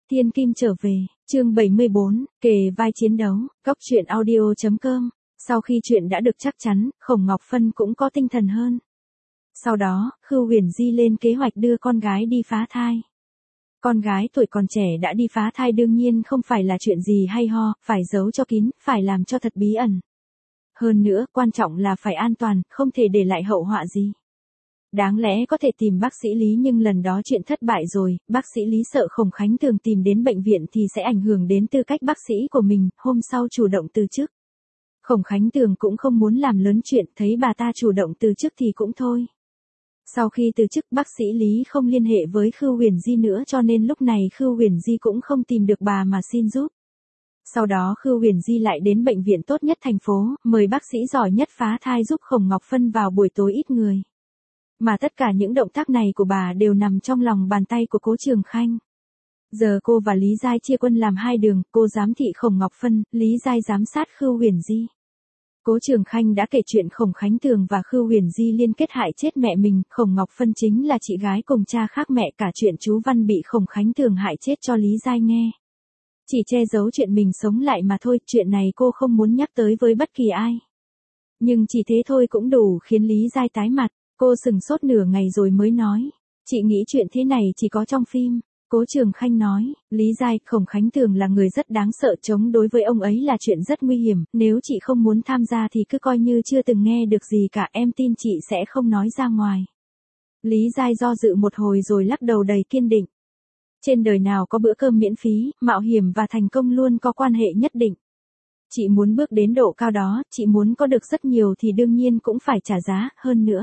Thiên Kim trở về, chương 74, kề vai chiến đấu, Cóc truyện audio.com. Sau khi chuyện đã được chắc chắn, Khổng Ngọc Phân cũng có tinh thần hơn. Sau đó, Khưu Huyền Di lên kế hoạch đưa con gái đi phá thai. Con gái tuổi còn trẻ đã đi phá thai đương nhiên không phải là chuyện gì hay ho, phải giấu cho kín, phải làm cho thật bí ẩn. Hơn nữa, quan trọng là phải an toàn, không thể để lại hậu họa gì. Đáng lẽ có thể tìm bác sĩ Lý nhưng lần đó chuyện thất bại rồi, bác sĩ Lý sợ Khổng Khánh Tường tìm đến bệnh viện thì sẽ ảnh hưởng đến tư cách bác sĩ của mình, hôm sau chủ động từ chức. Khổng Khánh Tường cũng không muốn làm lớn chuyện, thấy bà ta chủ động từ chức thì cũng thôi. Sau khi từ chức bác sĩ Lý không liên hệ với Khưu Huyền Di nữa cho nên lúc này Khưu Huyền Di cũng không tìm được bà mà xin giúp. Sau đó Khưu Huyền Di lại đến bệnh viện tốt nhất thành phố, mời bác sĩ giỏi nhất phá thai giúp Khổng Ngọc Phân vào buổi tối ít người. Mà tất cả những động tác này của bà đều nằm trong lòng bàn tay của Cố Trường Khanh. Giờ cô và Lý Giai chia quân làm hai đường, cô giám thị Khổng Ngọc Phân, Lý Giai giám sát Khưu Huyền Di. Cố Trường Khanh đã kể chuyện Khổng Khánh Tường và Khưu Huyền Di liên kết hại chết mẹ mình, Khổng Ngọc Phân chính là chị gái cùng cha khác mẹ, cả chuyện chú Văn bị Khổng Khánh Tường hại chết cho Lý Giai nghe. Chỉ che giấu chuyện mình sống lại mà thôi, chuyện này cô không muốn nhắc tới với bất kỳ ai. Nhưng chỉ thế thôi cũng đủ khiến Lý Giai tái mặt. Cô sừng sốt nửa ngày rồi mới nói, chị nghĩ chuyện thế này chỉ có trong phim. Cố Trường Khanh nói, Lý Giai, Khổng Khánh Tường là người rất đáng sợ, chống đối với ông ấy là chuyện rất nguy hiểm, nếu chị không muốn tham gia thì cứ coi như chưa từng nghe được gì cả, em tin chị sẽ không nói ra ngoài. Lý Giai do dự một hồi rồi lắc đầu đầy kiên định. Trên đời nào có bữa cơm miễn phí, mạo hiểm và thành công luôn có quan hệ nhất định. Chị muốn bước đến độ cao đó, chị muốn có được rất nhiều thì đương nhiên cũng phải trả giá, hơn nữa.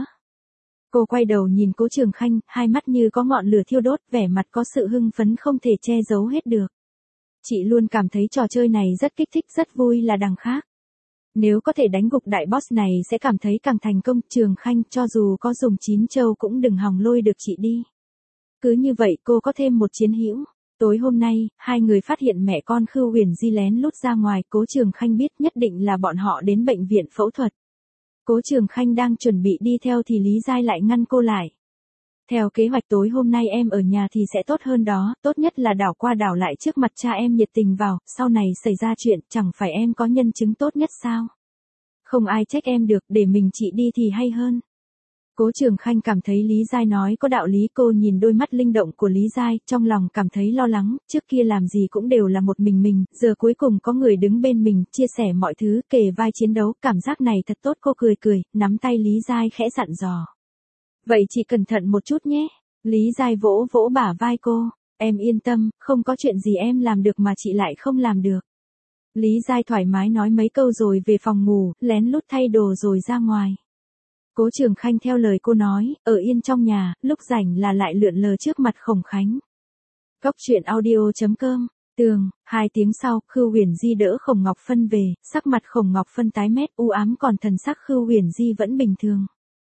Cô quay đầu nhìn Cố Trường Khanh, hai mắt như có ngọn lửa thiêu đốt, vẻ mặt có sự hưng phấn không thể che giấu hết được. Chị luôn cảm thấy trò chơi này rất kích thích, rất vui là đằng khác. Nếu có thể đánh gục đại boss này sẽ cảm thấy càng thành công. Trường Khanh, cho dù có dùng 9 châu cũng đừng hòng lôi được chị đi. Cứ như vậy cô có thêm một chiến hữu. Tối hôm nay, hai người phát hiện mẹ con Khưu Huyền Di lén lút ra ngoài, Cố Trường Khanh biết nhất định là bọn họ đến bệnh viện phẫu thuật. Cố Trường Khanh đang chuẩn bị đi theo thì Lý Giai lại ngăn cô lại. Theo kế hoạch tối hôm nay em ở nhà thì sẽ tốt hơn đó, tốt nhất là đảo qua đảo lại trước mặt cha em nhiệt tình vào, sau này xảy ra chuyện chẳng phải em có nhân chứng tốt nhất sao? Không ai trách em được, để mình chị đi thì hay hơn. Cố Trường Khanh cảm thấy Lý Giai nói có đạo lý, cô nhìn đôi mắt linh động của Lý Giai, trong lòng cảm thấy lo lắng, trước kia làm gì cũng đều là một mình, giờ cuối cùng có người đứng bên mình, chia sẻ mọi thứ, kề vai chiến đấu, cảm giác này thật tốt. Cô cười, nắm tay Lý Giai khẽ dặn dò. Vậy chị cẩn thận một chút nhé. Lý Giai vỗ vỗ bả vai cô, em yên tâm, không có chuyện gì em làm được mà chị lại không làm được. Lý Giai thoải mái nói mấy câu rồi về phòng ngủ, lén lút thay đồ rồi ra ngoài. Cố Trường Khanh theo lời cô nói, ở yên trong nhà, lúc rảnh là lại lượn lờ trước mặt Khổng Khánh. Cóc truyện audio.com. Tường, 2 tiếng sau, Khưu Huyền Di đỡ Khổng Ngọc Phân về, sắc mặt Khổng Ngọc Phân tái mét u ám, còn thần sắc Khưu Huyền Di vẫn bình thường.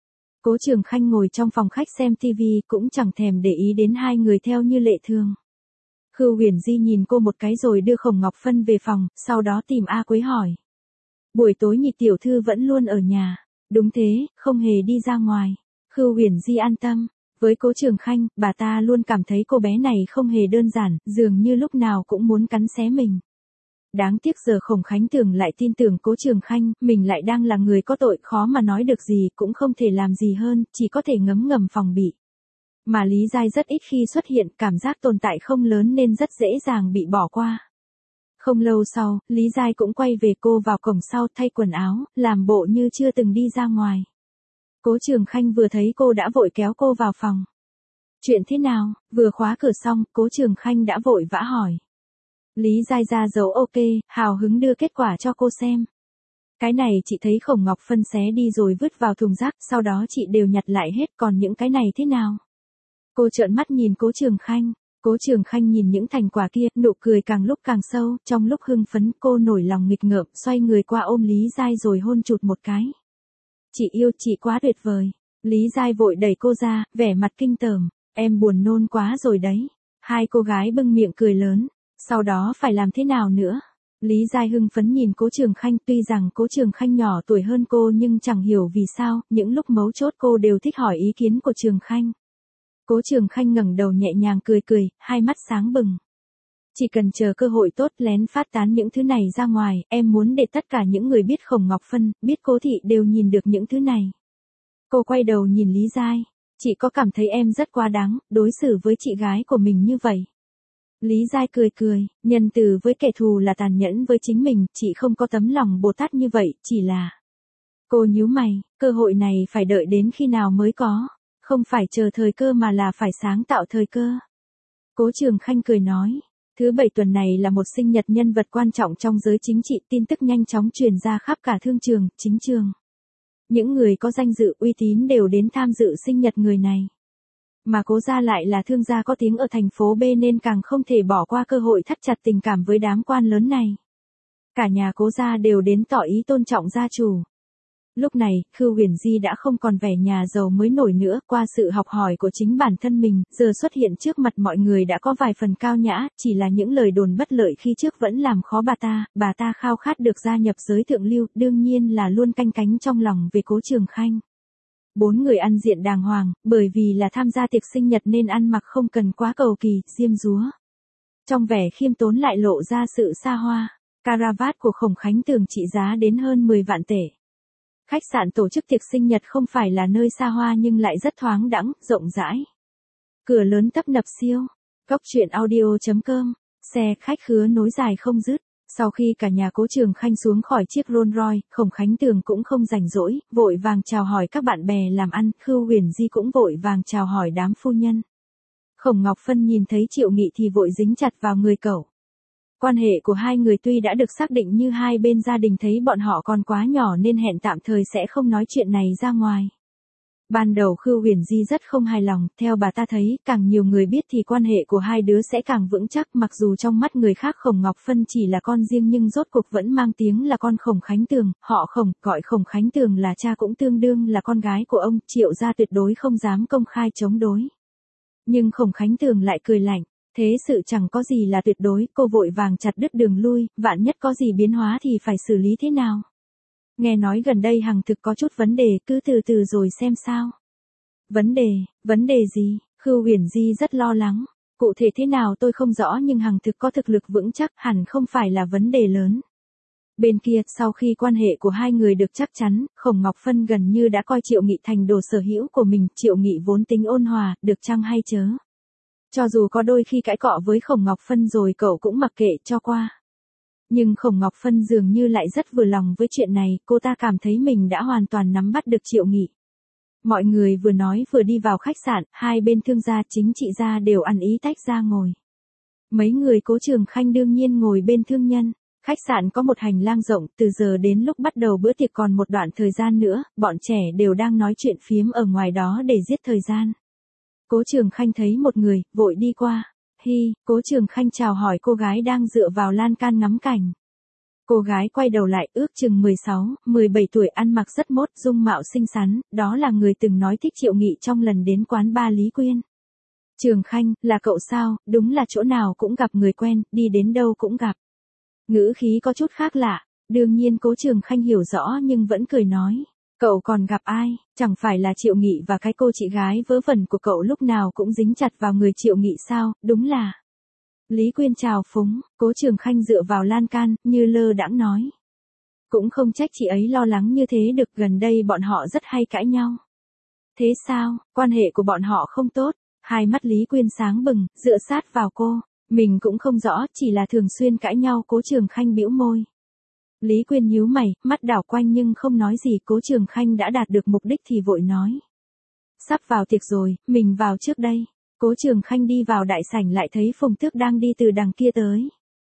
Cố Trường Khanh ngồi trong phòng khách xem TV cũng chẳng thèm để ý đến hai người theo như lệ thường. Khưu Huyền Di nhìn cô một cái rồi đưa Khổng Ngọc Phân về phòng, sau đó tìm A Quế hỏi. Buổi tối Nhị tiểu thư vẫn luôn ở nhà. Đúng thế, không hề đi ra ngoài. Khưu Huyền Di an tâm. Với Cố Trường Khanh, bà ta luôn cảm thấy cô bé này không hề đơn giản, dường như lúc nào cũng muốn cắn xé mình. Đáng tiếc giờ Khổng Khánh Tường lại tin tưởng Cố Trường Khanh, mình lại đang là người có tội, khó mà nói được gì, cũng không thể làm gì hơn, chỉ có thể ngấm ngầm phòng bị. Mà Lý Giai rất ít khi xuất hiện, cảm giác tồn tại không lớn nên rất dễ dàng bị bỏ qua. Không lâu sau, Lý Giai cũng quay về, cô vào cổng sau thay quần áo, làm bộ như chưa từng đi ra ngoài. Cố Trường Khanh vừa thấy cô đã vội kéo cô vào phòng. Chuyện thế nào? Vừa khóa cửa xong, Cố Trường Khanh đã vội vã hỏi. Lý Giai ra dấu ok, hào hứng đưa kết quả cho cô xem. Cái này chị thấy Khổng Ngọc Phân xé đi rồi vứt vào thùng rác, sau đó chị đều nhặt lại hết, còn những cái này thế nào? Cô trợn mắt nhìn Cố Trường Khanh. Cố Trường Khanh nhìn những thành quả kia, nụ cười càng lúc càng sâu, trong lúc hưng phấn cô nổi lòng nghịch ngợm, xoay người qua ôm Lý Giai rồi hôn chụt một cái. Chị yêu, chị quá tuyệt vời. Lý Giai vội đẩy cô ra, vẻ mặt kinh tởm, em buồn nôn quá rồi đấy. Hai cô gái bưng miệng cười lớn, sau đó phải làm thế nào nữa? Lý Giai hưng phấn nhìn Cố Trường Khanh, tuy rằng Cố Trường Khanh nhỏ tuổi hơn cô nhưng chẳng hiểu vì sao, những lúc mấu chốt cô đều thích hỏi ý kiến của Trường Khanh. Cố Trường Khanh ngẩng đầu nhẹ nhàng cười, hai mắt sáng bừng. Chỉ cần chờ cơ hội tốt lén phát tán những thứ này ra ngoài, em muốn để tất cả những người biết Khổng Ngọc Phân, biết Cố Thị đều nhìn được những thứ này. Cô quay đầu nhìn Lý Giai. Chị có cảm thấy em rất quá đáng, đối xử với chị gái của mình như vậy? Lý Giai cười cười, nhân từ với kẻ thù là tàn nhẫn với chính mình, chị không có tấm lòng Bồ Tát như vậy, chỉ là... Cô nhíu mày, cơ hội này phải đợi đến khi nào mới có, không phải chờ thời cơ mà là phải sáng tạo thời cơ. Cố Trường Khanh cười nói, thứ Bảy tuần này là một sinh nhật nhân vật quan trọng trong giới chính trị, tin tức nhanh chóng truyền ra khắp cả thương trường, chính trường. Những người có danh dự uy tín đều đến tham dự sinh nhật người này. Mà Cố gia lại là thương gia có tiếng ở thành phố B nên càng không thể bỏ qua cơ hội thắt chặt tình cảm với đám quan lớn này. Cả nhà Cố gia đều đến tỏ ý tôn trọng gia chủ. Lúc này, Khưu Huyền Di đã không còn vẻ nhà giàu mới nổi nữa, qua sự học hỏi của chính bản thân mình, giờ xuất hiện trước mặt mọi người đã có vài phần cao nhã, chỉ là những lời đồn bất lợi khi trước vẫn làm khó bà ta khao khát được gia nhập giới thượng lưu, đương nhiên là luôn canh cánh trong lòng về Cố Trường Khanh. 4 người ăn diện đàng hoàng, bởi vì là tham gia tiệc sinh nhật nên ăn mặc không cần quá cầu kỳ, diêm dúa. Trong vẻ khiêm tốn lại lộ ra sự xa hoa, caravat của Khổng Khánh Tường trị giá đến hơn 10 vạn tệ. Khách sạn tổ chức tiệc sinh nhật không phải là nơi xa hoa nhưng lại rất thoáng đãng, rộng rãi. Cửa lớn tấp nập siêu. Góc truyện audio.com. Xe khách khứa nối dài không dứt. Sau khi cả nhà Cố Trường Khanh xuống khỏi chiếc Rolls Royce, Khổng Khánh Tường cũng không rảnh rỗi, vội vàng chào hỏi các bạn bè làm ăn, Khưu Huyền Di cũng vội vàng chào hỏi đám phu nhân. Khổng Ngọc Phân nhìn thấy Triệu Nghị thì vội dính chặt vào người cậu. Quan hệ của hai người tuy đã được xác định nhưng hai bên gia đình thấy bọn họ còn quá nhỏ nên hẹn tạm thời sẽ không nói chuyện này ra ngoài. Ban đầu Khưu Huyền Di rất không hài lòng, theo bà ta thấy, càng nhiều người biết thì quan hệ của hai đứa sẽ càng vững chắc, mặc dù trong mắt người khác Khổng Ngọc Phân chỉ là con riêng nhưng rốt cuộc vẫn mang tiếng là con Khổng Khánh Tường, họ Khổng, gọi Khổng Khánh Tường là cha cũng tương đương là con gái của ông, Triệu gia tuyệt đối không dám công khai chống đối. Nhưng Khổng Khánh Tường lại cười lạnh. Thế sự chẳng có gì là tuyệt đối, cô vội vàng chặt đứt đường lui, vạn nhất có gì biến hóa thì phải xử lý thế nào. Nghe nói gần đây Hằng Thực có chút vấn đề, cứ từ từ rồi xem sao. Vấn đề gì? Khưu Huyền Di rất lo lắng. Cụ thể thế nào tôi không rõ nhưng Hằng Thực có thực lực vững chắc hẳn không phải là vấn đề lớn. Bên kia, sau khi quan hệ của hai người được chắc chắn, Khổng Ngọc Phân gần như đã coi Triệu Nghị thành đồ sở hữu của mình, Triệu Nghị vốn tính ôn hòa, được chăng hay chớ. Cho dù có đôi khi cãi cọ với Khổng Ngọc Phân rồi cậu cũng mặc kệ cho qua. Nhưng Khổng Ngọc Phân dường như lại rất vừa lòng với chuyện này, cô ta cảm thấy mình đã hoàn toàn nắm bắt được Triệu Nghị. Mọi người vừa nói vừa đi vào khách sạn, hai bên thương gia chính trị gia đều ăn ý tách ra ngồi. Mấy người Cố Trường Khanh đương nhiên ngồi bên thương nhân. Khách sạn có một hành lang rộng, từ giờ đến lúc bắt đầu bữa tiệc còn một đoạn thời gian nữa, bọn trẻ đều đang nói chuyện phiếm ở ngoài đó để giết thời gian. Cố Trường Khanh thấy một người, vội đi qua. Cố Trường Khanh chào hỏi cô gái đang dựa vào lan can ngắm cảnh. Cô gái quay đầu lại, ước chừng 16, 17 tuổi, ăn mặc rất mốt, dung mạo xinh xắn, đó là người từng nói thích Triệu Nghị trong lần đến quán ba Lý Quyên. Trường Khanh, là cậu sao, đúng là chỗ nào cũng gặp người quen, đi đến đâu cũng gặp. Ngữ khí có chút khác lạ, đương nhiên Cố Trường Khanh hiểu rõ nhưng vẫn cười nói. Cậu còn gặp ai, chẳng phải là Triệu Nghị và cái cô chị gái vớ vẩn của cậu lúc nào cũng dính chặt vào người Triệu Nghị sao, đúng là. Lý Quyên chào phúng, Cố Trường Khanh dựa vào lan can, như lơ đãng nói. Cũng không trách chị ấy lo lắng như thế được, gần đây bọn họ rất hay cãi nhau. Thế sao, quan hệ của bọn họ không tốt, hai mắt Lý Quyên sáng bừng, dựa sát vào cô, mình cũng không rõ, chỉ là thường xuyên cãi nhau. Cố Trường Khanh bĩu môi. Lý Quyên nhíu mày, mắt đảo quanh nhưng không nói gì. Cố Trường Khanh đã đạt được mục đích thì vội nói. Sắp vào tiệc rồi, mình vào trước đây. Cố Trường Khanh đi vào đại sảnh lại thấy Phùng Tước đang đi từ đằng kia tới.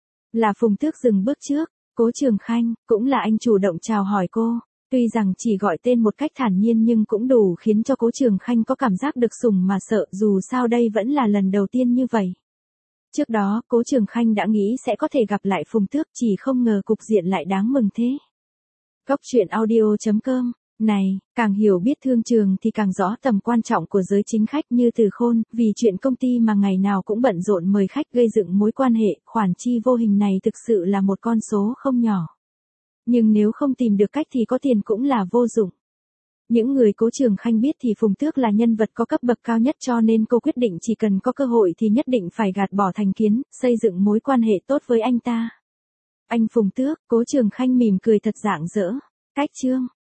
Là Phùng Tước dừng bước trước. Cố Trường Khanh, cũng là anh chủ động chào hỏi cô. Tuy rằng chỉ gọi tên một cách thản nhiên nhưng cũng đủ khiến cho Cố Trường Khanh có cảm giác được sủng mà sợ, dù sao đây vẫn là lần đầu tiên như vậy. Trước đó, Cố Trường Khanh đã nghĩ sẽ có thể gặp lại Phùng Tước, chỉ không ngờ cục diện lại đáng mừng thế. Góc truyện audio.com. Này, càng hiểu biết thương trường thì càng rõ tầm quan trọng của giới chính khách như Từ Khôn, vì chuyện công ty mà ngày nào cũng bận rộn mời khách gây dựng mối quan hệ, khoản chi vô hình này thực sự là một con số không nhỏ. Nhưng nếu không tìm được cách thì có tiền cũng là vô dụng. Những người Cố Trường Khanh biết thì Phùng Tước là nhân vật có cấp bậc cao nhất, cho nên cô quyết định chỉ cần có cơ hội thì nhất định phải gạt bỏ thành kiến, xây dựng mối quan hệ tốt với anh ta. Anh Phùng Tước, Cố Trường Khanh mỉm cười thật rạng rỡ. Cách chương